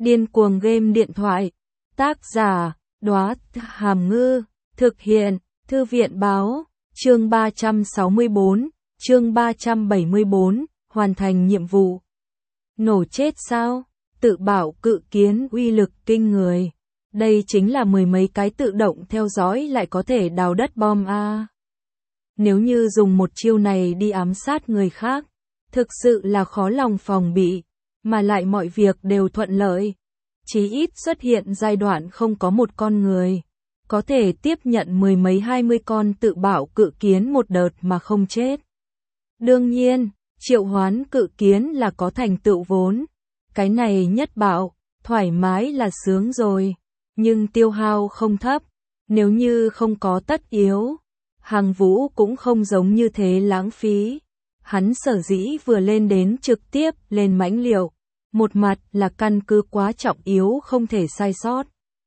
Điên cuồng game điện thoại. Tác giả, Đóa Hàm Ngư. Thực hiện, Thư viện báo. Chương 364, chương 374, hoàn thành nhiệm vụ. Nổ chết sao? Tự bảo cự kiến uy lực kinh người. Đây chính là mười mấy cái tự động theo dõi lại có thể đào đất bom a. Nếu như dùng một chiêu này đi ám sát người khác, thực sự là khó lòng phòng bị, mà lại mọi việc đều thuận lợi. Chí ít xuất hiện giai đoạn không có một con người có thể tiếp nhận mười mấy 20 con tự bảo cự kiến một đợt mà không chết. Đương nhiên, triệu hoán cự kiến là có thành tựu vốn. Cái này nhất bạo, thoải mái là sướng rồi, nhưng tiêu hao không thấp. Nếu như không có tất yếu, Hàng Vũ cũng không giống như thế lãng phí. Hắn sở dĩ vừa lên đến trực tiếp lên mãnh liều, một mặt là căn cứ quá trọng yếu không thể sai sót.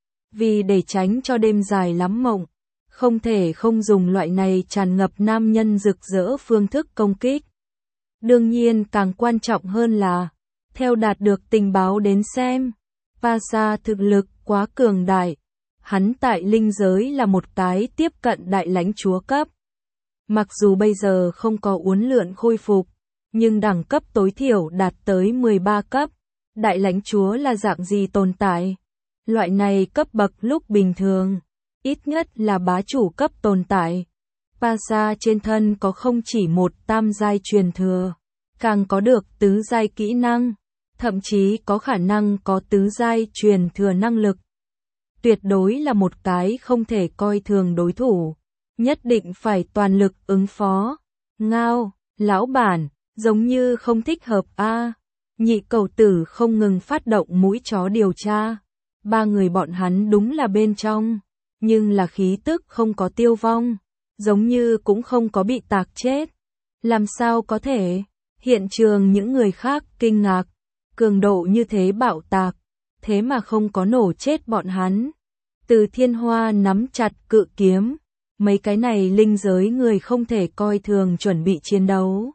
Vì để tránh cho đêm dài lắm mộng, không thể không dùng loại này tràn ngập nam nhân rực rỡ phương thức công kích. Đương nhiên càng quan trọng hơn là, theo đạt được tình báo đến xem, Pasa thực lực quá cường đại. Hắn tại linh giới là một cái tiếp cận đại lãnh chúa cấp. Mặc dù bây giờ không có uốn lượn khôi phục, nhưng đẳng cấp tối thiểu đạt tới 13 cấp. Đại lãnh chúa là dạng gì tồn tại? Loại này cấp bậc lúc bình thường, ít nhất là bá chủ cấp tồn tại. Pasa trên thân có không chỉ một tam giai truyền thừa, càng có được tứ giai kỹ năng, thậm chí có khả năng có tứ giai truyền thừa năng lực. Tuyệt đối là một cái không thể coi thường đối thủ, nhất định phải toàn lực ứng phó. Ngao, lão bản, giống như không thích hợp a. Nhị cầu tử không ngừng phát động mũi chó điều tra. Ba người bọn hắn đúng là bên trong, nhưng là khí tức không có tiêu vong, giống như cũng không có bị tạc chết. Làm sao có thể? Hiện trường những người khác kinh ngạc, cường độ như thế bạo tạc, thế mà không có nổ chết bọn hắn. Từ Thiên Hoa nắm chặt cự kiếm, mấy cái này linh giới người không thể coi thường chuẩn bị chiến đấu.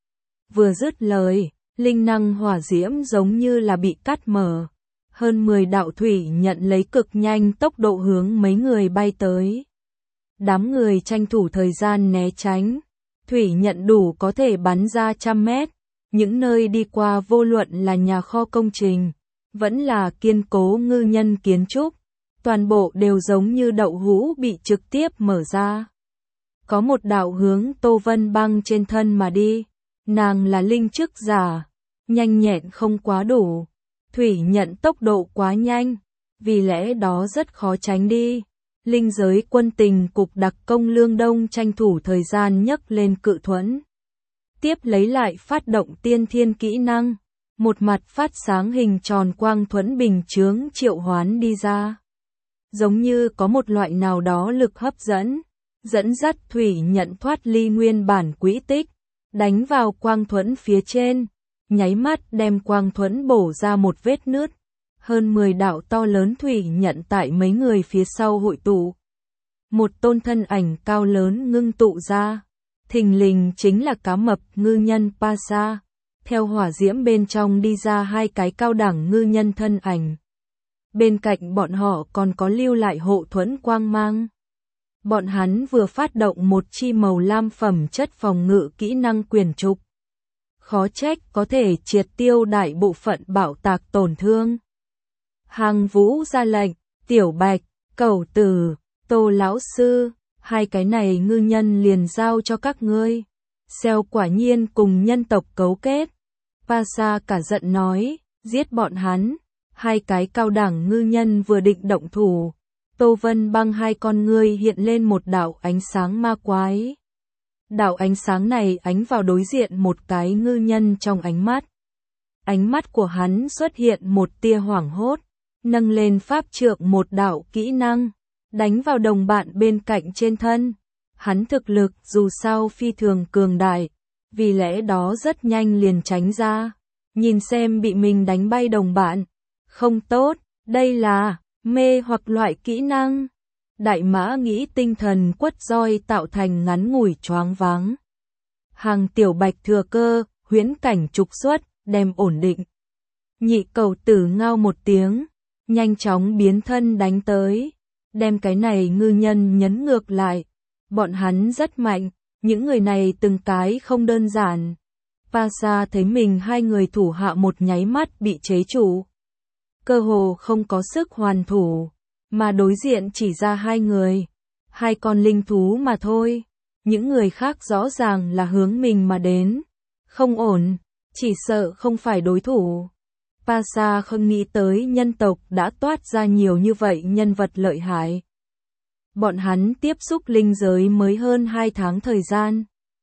Vừa dứt lời, linh năng hỏa diễm giống như là bị cắt mở. Hơn 10 đạo thủy nhận lấy cực nhanh tốc độ hướng mấy người bay tới. Đám người tranh thủ thời gian né tránh. Thủy nhận đủ có thể bắn ra 100 mét. Những nơi đi qua vô luận là nhà kho công trình, vẫn là kiên cố ngư nhân kiến trúc. Toàn bộ đều giống như đậu hũ bị trực tiếp mở ra. Có một đạo hướng Tô Vân Băng trên thân mà đi. Nàng là linh chức giả, nhanh nhẹn không quá đủ. Thủy nhận tốc độ quá nhanh, vì lẽ đó rất khó tránh đi. Linh giới quân tình cục đặc công Lương Đông tranh thủ thời gian nhấc lên cự thuẫn. Tiếp lấy lại phát động tiên thiên kỹ năng. Một mặt phát sáng hình tròn quang thuẫn bình chướng triệu hoán đi ra. Giống như có một loại nào đó lực hấp dẫn, dẫn dắt thủy nhận thoát ly nguyên bản quỹ tích, đánh vào quang thuẫn phía trên, nháy mắt đem quang thuẫn bổ ra một vết nứt. Hơn 10 đạo to lớn thủy nhận tại mấy người phía sau hội tụ. Một tôn thân ảnh cao lớn ngưng tụ ra, thình lình chính là cá mập ngư nhân Pasa. Theo hỏa diễm bên trong đi ra hai cái cao đẳng ngư nhân thân ảnh. Bên cạnh bọn họ còn có lưu lại hộ thuẫn quang mang. Bọn hắn vừa phát động một chi màu lam phẩm chất phòng ngự kỹ năng quyền trục. Khó trách có thể triệt tiêu đại bộ phận bạo tạc tổn thương. Hàng Vũ ra lệnh, Tiểu Bạch, Cẩu Tử, Tô lão sư, hai cái này ngư nhân liền giao cho các ngươi. Xeo quả nhiên cùng nhân tộc cấu kết. Pasa cả giận nói, giết bọn hắn. Hai cái cao đẳng ngư nhân vừa định động thủ. Tô Vân Băng hai con ngươi hiện lên một đạo ánh sáng ma quái. Đạo ánh sáng này ánh vào đối diện một cái ngư nhân trong ánh mắt. Ánh mắt của hắn xuất hiện một tia hoảng hốt, nâng lên pháp trượng một đạo kỹ năng, đánh vào đồng bạn bên cạnh trên thân. Hắn thực lực dù sao phi thường cường đại, vì lẽ đó rất nhanh liền tránh ra, nhìn xem bị mình đánh bay đồng bạn. Không tốt, đây là mê hoặc loại kỹ năng. Đại mã nghĩ tinh thần quất roi tạo thành ngắn ngủi choáng váng. Hàng Tiểu Bạch thừa cơ, huyễn cảnh trục xuất, đem ổn định. Nhị cầu tử ngao một tiếng, nhanh chóng biến thân đánh tới, đem cái này ngư nhân nhấn ngược lại. Bọn hắn rất mạnh, những người này từng cái không đơn giản. Pasa thấy mình hai người thủ hạ một nháy mắt bị chế trụ. Cơ hồ không có sức hoàn thủ, mà đối diện chỉ ra hai người, hai con linh thú mà thôi. Những người khác rõ ràng là hướng mình mà đến. Không ổn, chỉ sợ không phải đối thủ. Pasa không nghĩ tới nhân tộc đã toát ra nhiều như vậy nhân vật lợi hại. Bọn hắn tiếp xúc linh giới mới hơn 2 tháng thời gian.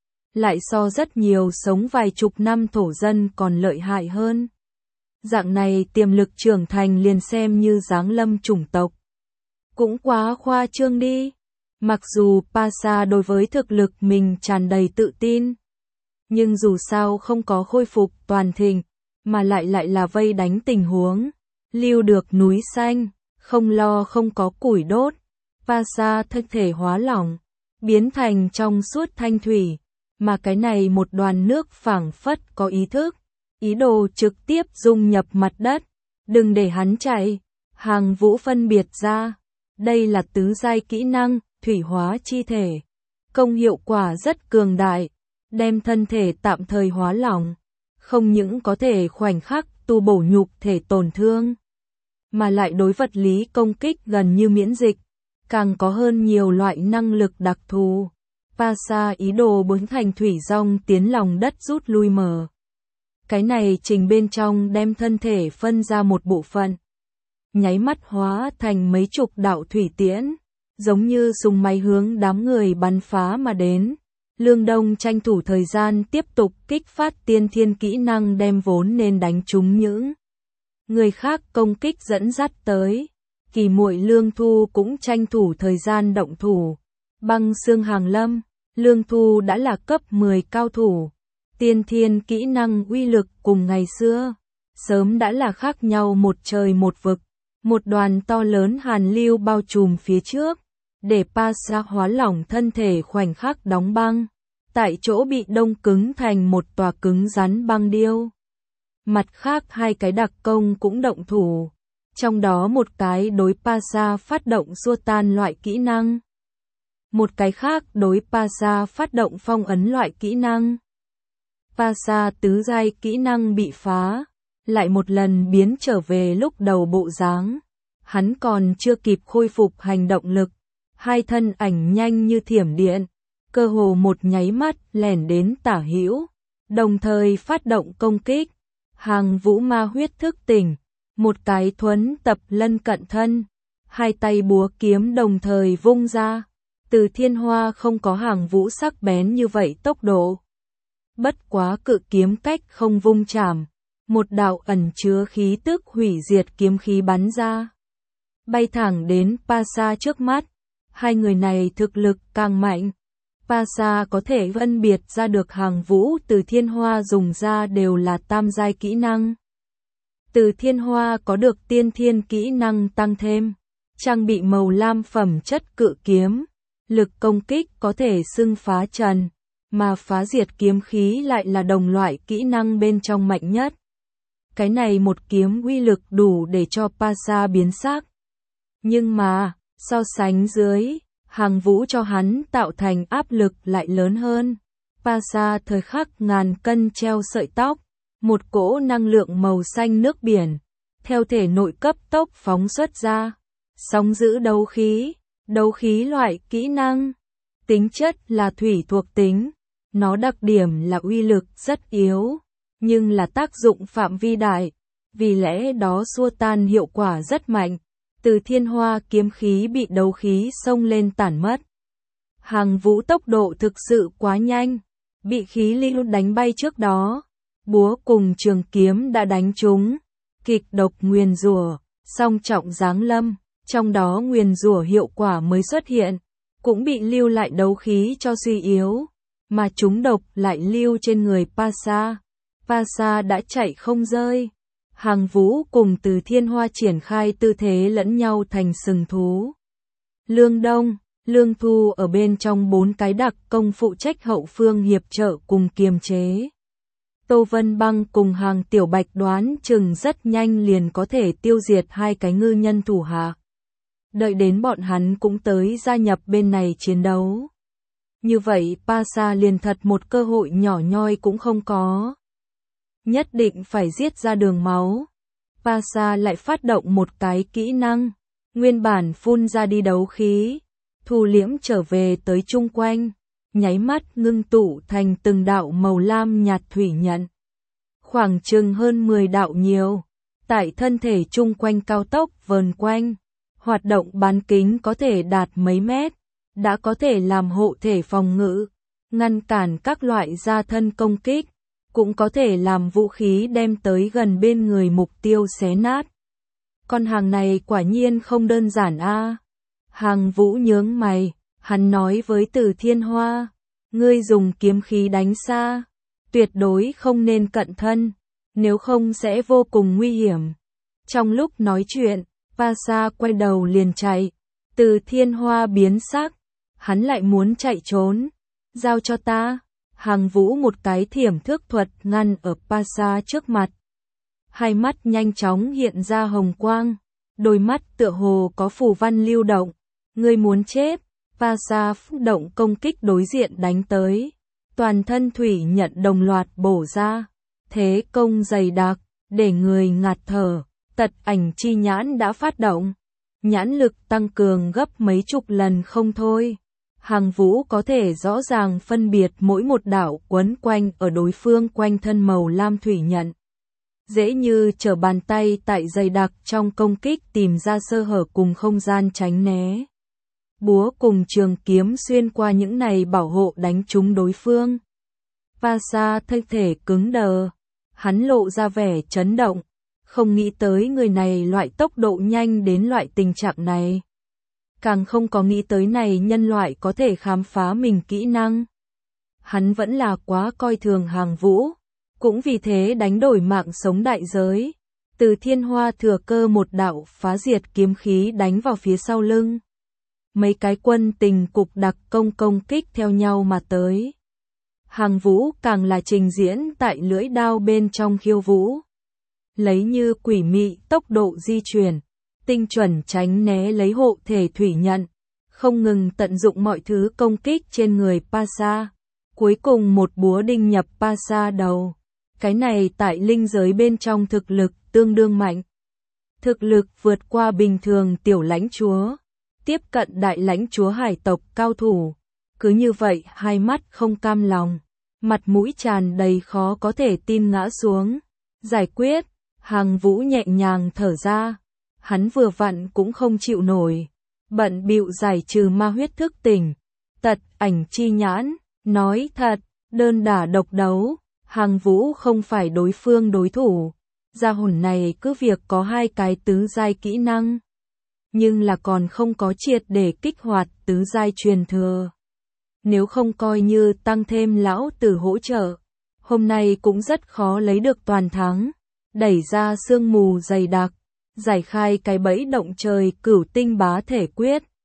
Lại so rất nhiều sống vài chục năm thổ dân còn lợi hại hơn. Dạng này tiềm lực trưởng thành liền xem như giáng lâm chủng tộc. Cũng quá khoa trương đi. Mặc dù Pasa đối với thực lực mình tràn đầy tự tin. Nhưng dù sao không có khôi phục toàn thịnh, mà lại là vây đánh tình huống. Lưu được núi xanh, không lo không có củi đốt. Pasa thân thể hóa lỏng, biến thành trong suốt thanh thủy. Mà cái này một đoàn nước phảng phất có ý thức, ý đồ trực tiếp dung nhập mặt đất. Đừng để hắn chạy. Hàng Vũ phân biệt ra. Đây là tứ giai kỹ năng, thủy hóa chi thể. Công hiệu quả rất cường đại, đem thân thể tạm thời hóa lỏng. Không những có thể khoảnh khắc tu bổ nhục thể tổn thương, mà lại đối vật lý công kích gần như miễn dịch. Càng có hơn nhiều loại năng lực đặc thù. Pasa ý đồ biến thành thủy rong tiến lòng đất rút lui mở. Cái này trình bên trong đem thân thể phân ra một bộ phận. Nháy mắt hóa thành mấy chục đạo thủy tiễn, giống như súng máy hướng đám người bắn phá mà đến. Lương Đông tranh thủ thời gian tiếp tục kích phát tiên thiên kỹ năng đem vốn nên đánh trúng những người khác công kích dẫn dắt tới. Kỳ muội Lương Thu cũng tranh thủ thời gian động thủ. Băng xương hàng lâm, Lương Thu đã là cấp 10 cao thủ. Tiên thiên kỹ năng uy lực cùng ngày xưa, sớm đã là khác nhau một trời một vực. Một đoàn to lớn hàn lưu bao trùm phía trước, để Pasa hóa lỏng thân thể khoảnh khắc đóng băng. Tại chỗ bị đông cứng thành một tòa cứng rắn băng điêu. Mặt khác hai cái đặc công cũng động thủ. Trong đó một cái đối Pasa phát động xua tan loại kỹ năng. Một cái khác đối Pasa phát động phong ấn loại kỹ năng. Pasa tứ giai kỹ năng bị phá, lại một lần biến trở về lúc đầu bộ dáng. Hắn còn chưa kịp khôi phục hành động lực, hai thân ảnh nhanh như thiểm điện, cơ hồ một nháy mắt lẻn đến tả hữu, đồng thời phát động công kích. Hàng Vũ ma huyết thức tỉnh, một cái thuấn tập lân cận thân, hai tay búa kiếm đồng thời vung ra. Từ Thiên Hoa không có Hàng Vũ sắc bén như vậy tốc độ. Bất quá cự kiếm cách không vung chảm, một đạo ẩn chứa khí tức hủy diệt kiếm khí bắn ra, bay thẳng đến Pasa trước mắt. Hai người này thực lực càng mạnh. Pasa có thể phân biệt ra được Hàng Vũ Từ Thiên Hoa dùng ra đều là tam giai kỹ năng. Từ Thiên Hoa có được tiên thiên kỹ năng tăng thêm, trang bị màu lam phẩm chất cự kiếm, lực công kích có thể xưng phá trần, mà phá diệt kiếm khí lại là đồng loại kỹ năng bên trong mạnh nhất. Cái này một kiếm uy lực đủ để cho Pasa biến sắc. Nhưng mà, so sánh dưới, Hàng Vũ cho hắn tạo thành áp lực lại lớn hơn. Pasa thời khắc ngàn cân treo sợi tóc, một cỗ năng lượng màu xanh nước biển, theo thể nội cấp tốc phóng xuất ra. Sóng giữ đấu khí loại kỹ năng, tính chất là thủy thuộc tính, nó đặc điểm là uy lực rất yếu, nhưng là tác dụng phạm vi đại, vì lẽ đó xua tan hiệu quả rất mạnh. Từ Thiên Hoa kiếm khí bị đấu khí xông lên tản mất. Hàng Vũ tốc độ thực sự quá nhanh, bị khí lưu đánh bay trước đó, búa cùng trường kiếm đã đánh trúng, kịch độc nguyền rủa, song trọng giáng lâm, trong đó nguyền rủa hiệu quả mới xuất hiện, cũng bị lưu lại đấu khí cho suy yếu, mà chúng độc lại lưu trên người Pasa. Pasa đã chạy không rơi. Hàng Vũ cùng Từ Thiên Hoa triển khai tư thế lẫn nhau thành sừng thú. Lương Đông, Lương Thu ở bên trong 4 cái đặc công phụ trách hậu phương hiệp trợ cùng kiềm chế. Tô Vân Băng cùng Hàng Tiểu Bạch đoán chừng rất nhanh liền có thể tiêu diệt hai cái ngư nhân thủ hạ. Đợi đến bọn hắn cũng tới gia nhập bên này chiến đấu. Như vậy Pasa liền thật một cơ hội nhỏ nhoi cũng không có. Nhất định phải giết ra đường máu. Pasa lại phát động một cái kỹ năng. Nguyên bản phun ra đi đấu khí. Thu liễm trở về tới chung quanh. Nháy mắt ngưng tụ thành từng đạo màu lam nhạt thủy nhận. Khoảng chừng hơn 10 đạo nhiều. Tại thân thể chung quanh cao tốc vờn quanh. Hoạt động bán kính có thể đạt mấy mét. Đã có thể làm hộ thể phòng ngự. Ngăn cản các loại gia thân công kích. Cũng có thể làm vũ khí đem tới gần bên người mục tiêu xé nát. Con hàng này quả nhiên không đơn giản a. Hàng Vũ nhướng mày, hắn nói với Từ Thiên Hoa, ngươi dùng kiếm khí đánh xa, tuyệt đối không nên cận thân, nếu không sẽ vô cùng nguy hiểm. Trong lúc nói chuyện, Pasa quay đầu liền chạy, Từ Thiên Hoa biến sắc, hắn lại muốn chạy trốn, giao cho ta. Hàng Vũ một cái thiểm thước thuật ngăn ở Pasa trước mặt. Hai mắt nhanh chóng hiện ra hồng quang, đôi mắt tựa hồ có phù văn lưu động. Ngươi muốn chết, Pasa phúc động công kích đối diện đánh tới. Toàn thân thủy nhận đồng loạt bổ ra. Thế công dày đặc, để người ngạt thở. Tật ảnh chi nhãn đã phát động. Nhãn lực tăng cường gấp mấy chục lần không thôi. Hàng Vũ có thể rõ ràng phân biệt mỗi một đạo quấn quanh ở đối phương quanh thân màu lam thủy nhận. Dễ như trở bàn tay tại dày đặc trong công kích tìm ra sơ hở cùng không gian tránh né. Búa cùng trường kiếm xuyên qua những này bảo hộ đánh trúng đối phương. Pasa thân thể cứng đờ. Hắn lộ ra vẻ chấn động. Không nghĩ tới người này loại tốc độ nhanh đến loại tình trạng này. Càng không có nghĩ tới này nhân loại có thể khám phá mình kỹ năng. Hắn vẫn là quá coi thường Hàng Vũ. Cũng vì thế đánh đổi mạng sống đại giới. Từ Thiên Hoa thừa cơ một đạo phá diệt kiếm khí đánh vào phía sau lưng. Mấy cái quân tình cục đặc công kích theo nhau mà tới. Hàng Vũ càng là trình diễn tại lưỡi đao bên trong khiêu vũ. Lấy như quỷ mị tốc độ di chuyển. Tinh chuẩn tránh né lấy hộ thể thủy nhận. Không ngừng tận dụng mọi thứ công kích trên người Pasa. Cuối cùng một búa đinh nhập Pasa đầu. Cái này tại linh giới bên trong thực lực tương đương mạnh. Thực lực vượt qua bình thường tiểu lãnh chúa. Tiếp cận đại lãnh chúa hải tộc cao thủ. Cứ như vậy hai mắt không cam lòng. Mặt mũi tràn đầy khó có thể tin ngã xuống. Giải quyết. Hàng Vũ nhẹ nhàng thở ra. Hắn vừa vặn cũng không chịu nổi. Bận bịu giải trừ ma huyết thức tỉnh. Tật ảnh chi nhãn. Nói thật, đơn đả độc đấu. Hàng Vũ không phải đối phương đối thủ. Gia hồn này cứ việc có hai cái tứ giai kỹ năng. Nhưng là còn không có triệt để kích hoạt tứ giai truyền thừa. Nếu không coi như tăng thêm lão tử hỗ trợ. Hôm nay cũng rất khó lấy được toàn thắng. Đẩy ra sương mù dày đặc. Giải khai cái bẫy động trời cửu tinh bá thể quyết.